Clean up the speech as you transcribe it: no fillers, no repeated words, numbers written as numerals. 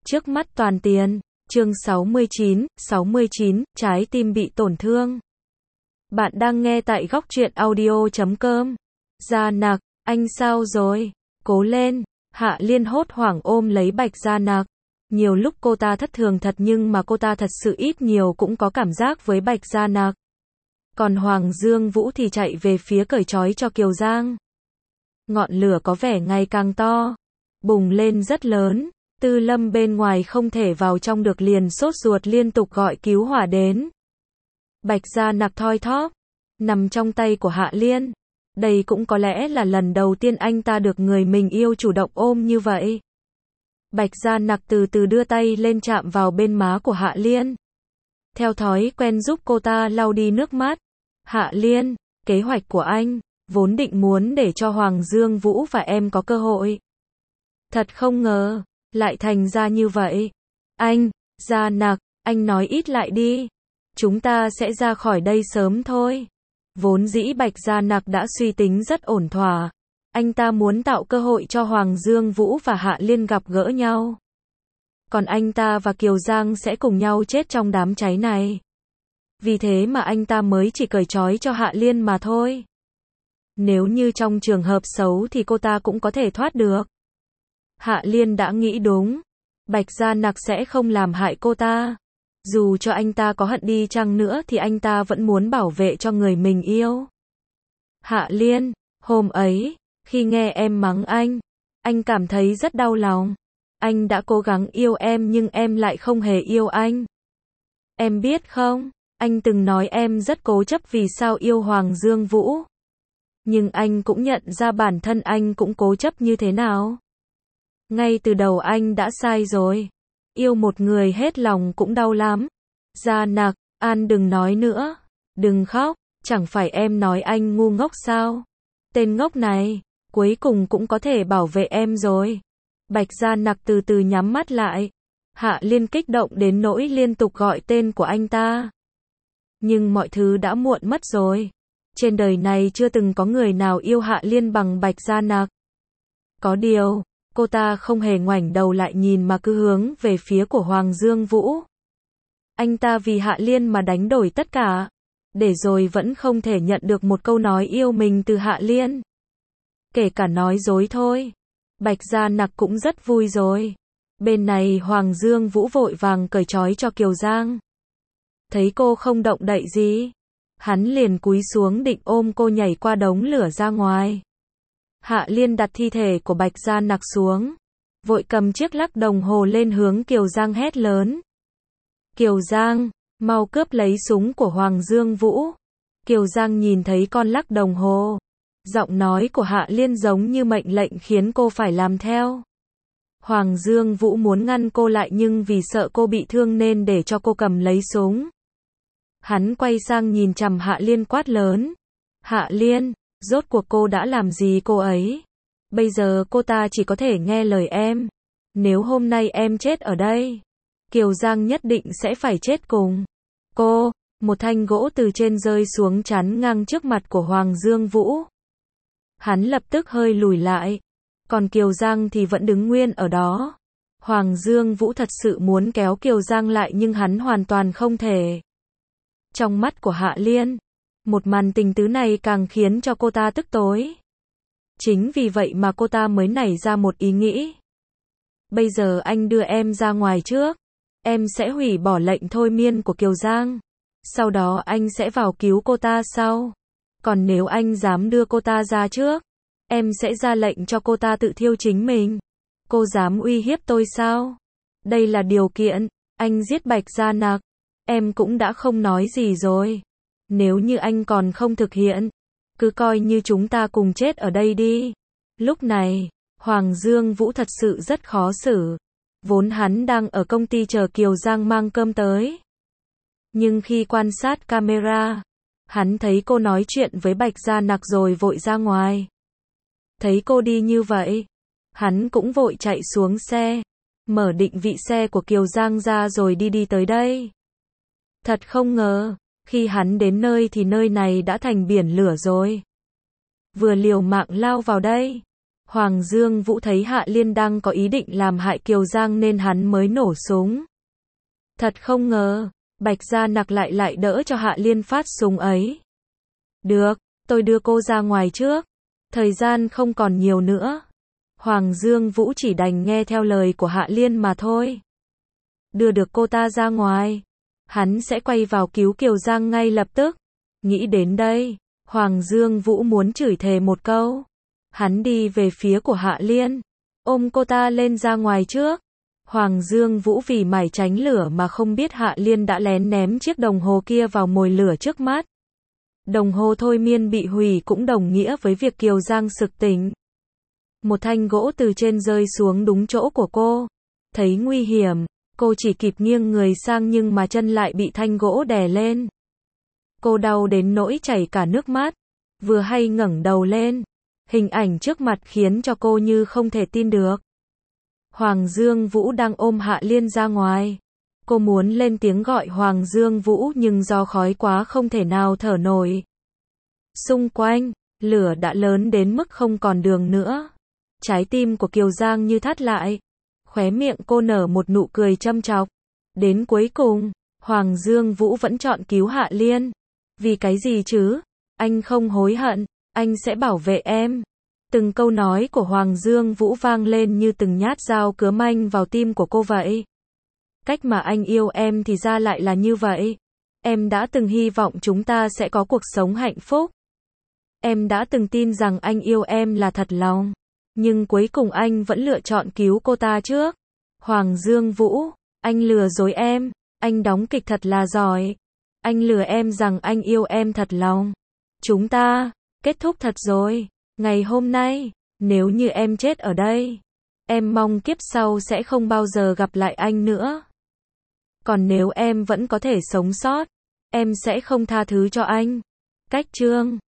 Trước mắt toàn tiền. Chương 69, trái tim bị tổn thương. Bạn đang nghe tại góc truyện audio.com. Gia Nặc, anh sao rồi? Cố lên. Hạ Liên hốt hoảng ôm lấy Bạch Gia Nặc. Nhiều lúc cô ta thất thường thật nhưng mà cô ta thật sự ít nhiều cũng có cảm giác với Bạch Gia Nặc. Còn Hoàng Dương Vũ thì chạy về phía cởi trói cho Kiều Giang. Ngọn lửa có vẻ ngày càng to, bùng lên rất lớn. Tư Lâm bên ngoài không thể vào trong được liền sốt ruột liên tục gọi cứu hỏa đến. Bạch Gia Nặc thoi thóp, nằm trong tay của Hạ Liên. Đây cũng có lẽ là lần đầu tiên anh ta được người mình yêu chủ động ôm như vậy. Bạch Gia Nặc từ từ đưa tay lên chạm vào bên má của Hạ Liên. Theo thói quen giúp cô ta lau đi nước mắt. Hạ Liên, kế hoạch của anh, vốn định muốn để cho Hoàng Dương Vũ và em có cơ hội. Thật không ngờ, lại thành ra như vậy. Anh, Gia Nặc, anh nói ít lại đi. Chúng ta sẽ ra khỏi đây sớm thôi. Vốn dĩ Bạch Gia Nặc đã suy tính rất ổn thỏa. Anh ta muốn tạo cơ hội cho Hoàng Dương Vũ và Hạ Liên gặp gỡ nhau. Còn anh ta và Kiều Giang sẽ cùng nhau chết trong đám cháy này. Vì thế mà anh ta mới chỉ cởi trói cho Hạ Liên mà thôi. Nếu như trong trường hợp xấu thì cô ta cũng có thể thoát được. Hạ Liên đã nghĩ đúng. Bạch Gia Nặc sẽ không làm hại cô ta. Dù cho anh ta có hận đi chăng nữa thì anh ta vẫn muốn bảo vệ cho người mình yêu. Hạ Liên, hôm ấy, khi nghe em mắng anh cảm thấy rất đau lòng. Anh đã cố gắng yêu em nhưng em lại không hề yêu anh. Em biết không, anh từng nói em rất cố chấp vì sao yêu Hoàng Dương Vũ. Nhưng anh cũng nhận ra bản thân anh cũng cố chấp như thế nào. Ngay từ đầu anh đã sai rồi. Yêu một người hết lòng cũng đau lắm. Gia Nặc, An đừng nói nữa. Đừng khóc, chẳng phải em nói anh ngu ngốc sao? Tên ngốc này, cuối cùng cũng có thể bảo vệ em rồi. Bạch Gia Nặc từ từ nhắm mắt lại. Hạ Liên kích động đến nỗi liên tục gọi tên của anh ta. Nhưng mọi thứ đã muộn mất rồi. Trên đời này chưa từng có người nào yêu Hạ Liên bằng Bạch Gia Nặc. Có điều, cô ta không hề ngoảnh đầu lại nhìn mà cứ hướng về phía của Hoàng Dương Vũ. Anh ta vì Hạ Liên mà đánh đổi tất cả. Để rồi vẫn không thể nhận được một câu nói yêu mình từ Hạ Liên. Kể cả nói dối thôi. Bạch Gia Nặc cũng rất vui rồi. Bên này Hoàng Dương Vũ vội vàng cởi trói cho Kiều Giang. Thấy cô không động đậy gì, hắn liền cúi xuống định ôm cô nhảy qua đống lửa ra ngoài. Hạ Liên đặt thi thể của Bạch Gia Nặc xuống, vội cầm chiếc lắc đồng hồ lên hướng Kiều Giang hét lớn. Kiều Giang, mau cướp lấy súng của Hoàng Dương Vũ. Kiều Giang nhìn thấy con lắc đồng hồ. Giọng nói của Hạ Liên giống như mệnh lệnh khiến cô phải làm theo. Hoàng Dương Vũ muốn ngăn cô lại nhưng vì sợ cô bị thương nên để cho cô cầm lấy súng. Hắn quay sang nhìn chằm Hạ Liên quát lớn. Hạ Liên, rốt cuộc cô đã làm gì cô ấy? Bây giờ cô ta chỉ có thể nghe lời em. Nếu hôm nay em chết ở đây, Kiều Giang nhất định sẽ phải chết cùng cô. Một thanh gỗ từ trên rơi xuống chắn ngang trước mặt của Hoàng Dương Vũ. Hắn lập tức hơi lùi lại. Còn Kiều Giang thì vẫn đứng nguyên ở đó. Hoàng Dương Vũ thật sự muốn kéo Kiều Giang lại nhưng hắn hoàn toàn không thể. Trong mắt của Hạ Liên, một màn tình tứ này càng khiến cho cô ta tức tối. Chính vì vậy mà cô ta mới nảy ra một ý nghĩ. Bây giờ anh đưa em ra ngoài trước. Em sẽ hủy bỏ lệnh thôi miên của Kiều Giang. Sau đó anh sẽ vào cứu cô ta sau. Còn nếu anh dám đưa cô ta ra trước, em sẽ ra lệnh cho cô ta tự thiêu chính mình. Cô dám uy hiếp tôi sao? Đây là điều kiện. Anh giết Bạch Gia Nặc. Em cũng đã không nói gì rồi. Nếu như anh còn không thực hiện, cứ coi như chúng ta cùng chết ở đây đi. Lúc này, Hoàng Dương Vũ thật sự rất khó xử. Vốn hắn đang ở công ty chờ Kiều Giang mang cơm tới. Nhưng khi quan sát camera, hắn thấy cô nói chuyện với Bạch Gia Nặc rồi vội ra ngoài. Thấy cô đi như vậy, hắn cũng vội chạy xuống xe, mở định vị xe của Kiều Giang ra rồi đi tới đây. Thật không ngờ, khi hắn đến nơi thì nơi này đã thành biển lửa rồi. Vừa liều mạng lao vào đây, Hoàng Dương Vũ thấy Hạ Liên đang có ý định làm hại Kiều Giang nên hắn mới nổ súng. Thật không ngờ, Bạch Gia Nặc lại đỡ cho Hạ Liên phát súng ấy. Được, tôi đưa cô ra ngoài trước. Thời gian không còn nhiều nữa. Hoàng Dương Vũ chỉ đành nghe theo lời của Hạ Liên mà thôi. Đưa được cô ta ra ngoài, hắn sẽ quay vào cứu Kiều Giang ngay lập tức. Nghĩ đến đây, Hoàng Dương Vũ muốn chửi thề một câu. Hắn đi về phía của Hạ Liên, ôm cô ta lên ra ngoài trước. Hoàng Dương Vũ vì mải tránh lửa mà không biết Hạ Liên đã lén ném chiếc đồng hồ kia vào mồi lửa trước mắt. Đồng hồ thôi miên bị hủy cũng đồng nghĩa với việc Kiều Giang sực tỉnh. Một thanh gỗ từ trên rơi xuống đúng chỗ của cô. Thấy nguy hiểm, cô chỉ kịp nghiêng người sang nhưng mà chân lại bị thanh gỗ đè lên. Cô đau đến nỗi chảy cả nước mắt. Vừa hay ngẩng đầu lên, hình ảnh trước mặt khiến cho cô như không thể tin được. Hoàng Dương Vũ đang ôm Hạ Liên ra ngoài. Cô muốn lên tiếng gọi Hoàng Dương Vũ nhưng do khói quá không thể nào thở nổi. Xung quanh, lửa đã lớn đến mức không còn đường nữa. Trái tim của Kiều Giang như thắt lại. Khóe miệng cô nở một nụ cười châm chọc. Đến cuối cùng, Hoàng Dương Vũ vẫn chọn cứu Hạ Liên. Vì cái gì chứ? Anh không hối hận, anh sẽ bảo vệ em. Từng câu nói của Hoàng Dương Vũ vang lên như từng nhát dao cứa manh vào tim của cô vậy. Cách mà anh yêu em thì ra lại là như vậy. Em đã từng hy vọng chúng ta sẽ có cuộc sống hạnh phúc. Em đã từng tin rằng anh yêu em là thật lòng. Nhưng cuối cùng anh vẫn lựa chọn cứu cô ta trước. Hoàng Dương Vũ, anh lừa dối em. Anh đóng kịch thật là giỏi. Anh lừa em rằng anh yêu em thật lòng. Chúng ta kết thúc thật rồi. Ngày hôm nay, nếu như em chết ở đây, em mong kiếp sau sẽ không bao giờ gặp lại anh nữa. Còn nếu em vẫn có thể sống sót, em sẽ không tha thứ cho anh. Cách chương